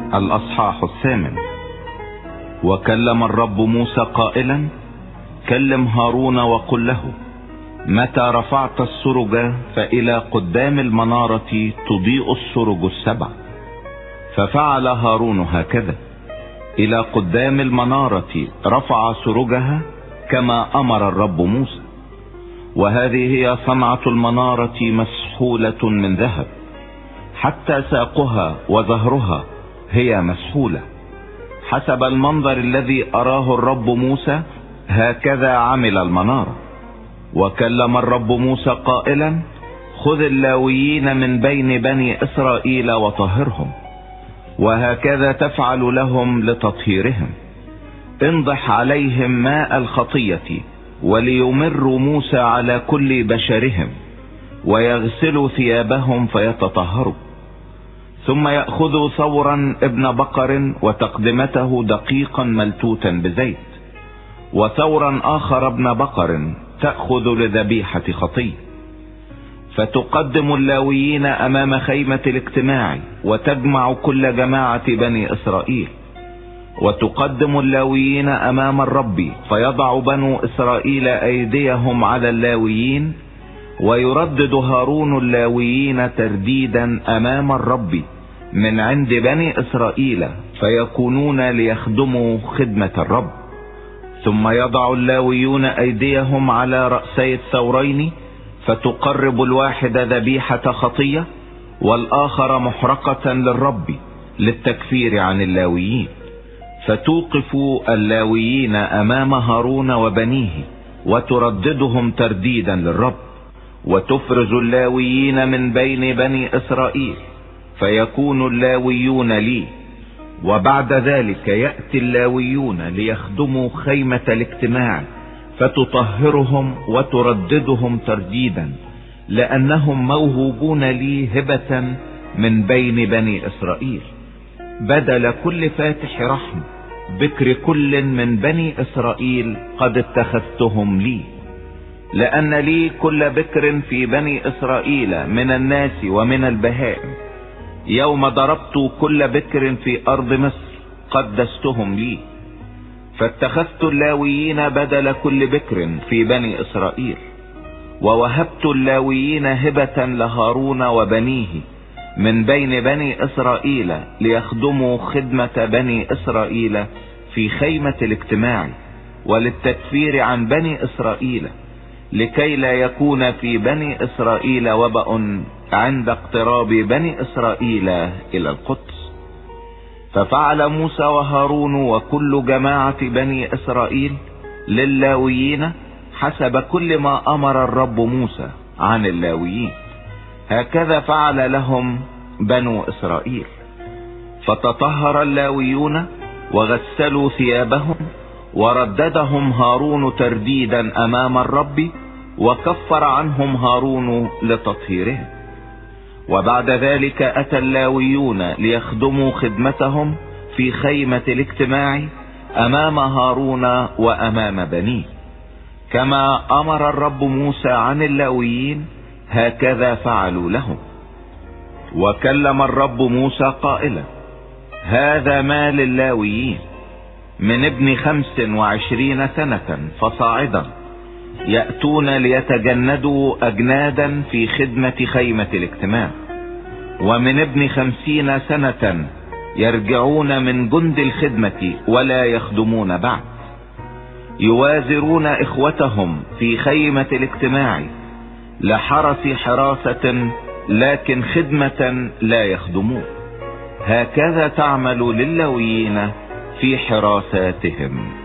الأصحاح 8. وكلم الرب موسى قائلا: كلم هارون وقل له: متى رفعت السرج فإلى قدام المنارة تضيء السرج السبع. ففعل هارون هكذا، إلى قدام المنارة رفع سرجها كما أمر الرب موسى. وهذه هي صنعة المنارة مسحولة من ذهب، حتى ساقها وظهرها هي مسحولة، حسب المنظر الذي أراه الرب موسى هكذا عمل المنارة. وكلم الرب موسى قائلا: خذ اللاويين من بين بني إسرائيل وطهرهم، وهكذا تفعل لهم لتطهيرهم. انضح عليهم ماء الخطية، وليمر موسى على كل بشرهم، ويغسلوا ثيابهم فيتطهروا. ثم يأخذوا ثورا ابن بقر وتقدمته دقيقا ملتوتا بزيت، وثورا آخر ابن بقر تأخذ لذبيحة خطية. فتقدم اللاويين أمام خيمة الاجتماع، وتجمع كل جماعة بني إسرائيل. وتقدم اللاويين أمام الرب، فيضع بنو إسرائيل أيديهم على اللاويين، ويردد هارون اللاويين ترديدا أمام الرب من عند بني إسرائيل، فيكونون ليخدموا خدمة الرب. ثم يضع اللاويون أيديهم على رأسي الثورين، فتقرب الواحد ذبيحة خطية، والآخر محرقة للرب للتكفير عن اللاويين. فتوقف اللاويين أمام هارون وبنيه، وترددهم ترديدا للرب. وتفرز اللاويين من بين بني إسرائيل، فيكون اللاويون لي. وبعد ذلك يأتي اللاويون ليخدموا خيمة الاجتماع، فتطهرهم وترددهم ترديدا، لأنهم موهوبون لي هبة من بين بني إسرائيل، بدل كل فاتح رحم بكر كل من بني إسرائيل قد اتخذتهم لي. لأن لي كل بكر في بني إسرائيل من الناس ومن البهائم. يوم ضربت كل بكر في أرض مصر قدستهم لي. فاتخذت اللاويين بدل كل بكر في بني إسرائيل، ووهبت اللاويين هبة لهارون وبنيه من بين بني إسرائيل، ليخدموا خدمة بني إسرائيل في خيمة الاجتماع، وللتكفير عن بني إسرائيل، لكي لا يكون في بني إسرائيل وباء عند اقتراب بني إسرائيل إلى القدس. ففعل موسى وهارون وكل جماعة بني إسرائيل للاويين حسب كل ما أمر الرب موسى عن اللاويين، هكذا فعل لهم بنو إسرائيل. فتطهر اللاويون وغسلوا ثيابهم، ورددهم هارون ترديدا أمام الرب، وكفر عنهم هارون لتطهيرهم. وبعد ذلك أتى اللاويون ليخدموا خدمتهم في خيمة الاجتماع أمام هارون وأمام بنيه، كما أمر الرب موسى عن اللاويين، هكذا فعلوا لهم. وكلم الرب موسى قائلا: هذا ما للاويين من ابن 25 سنة فصاعدا، يأتون ليتجندوا أجنادا في خدمة خيمة الاجتماع. ومن ابن 50 سنة يرجعون من جند الخدمة ولا يخدمون بعد، يوازرون إخوتهم في خيمة الاجتماع لحرس حراسة، لكن خدمة لا يخدمون. هكذا تعمل للاويين في حراساتهم.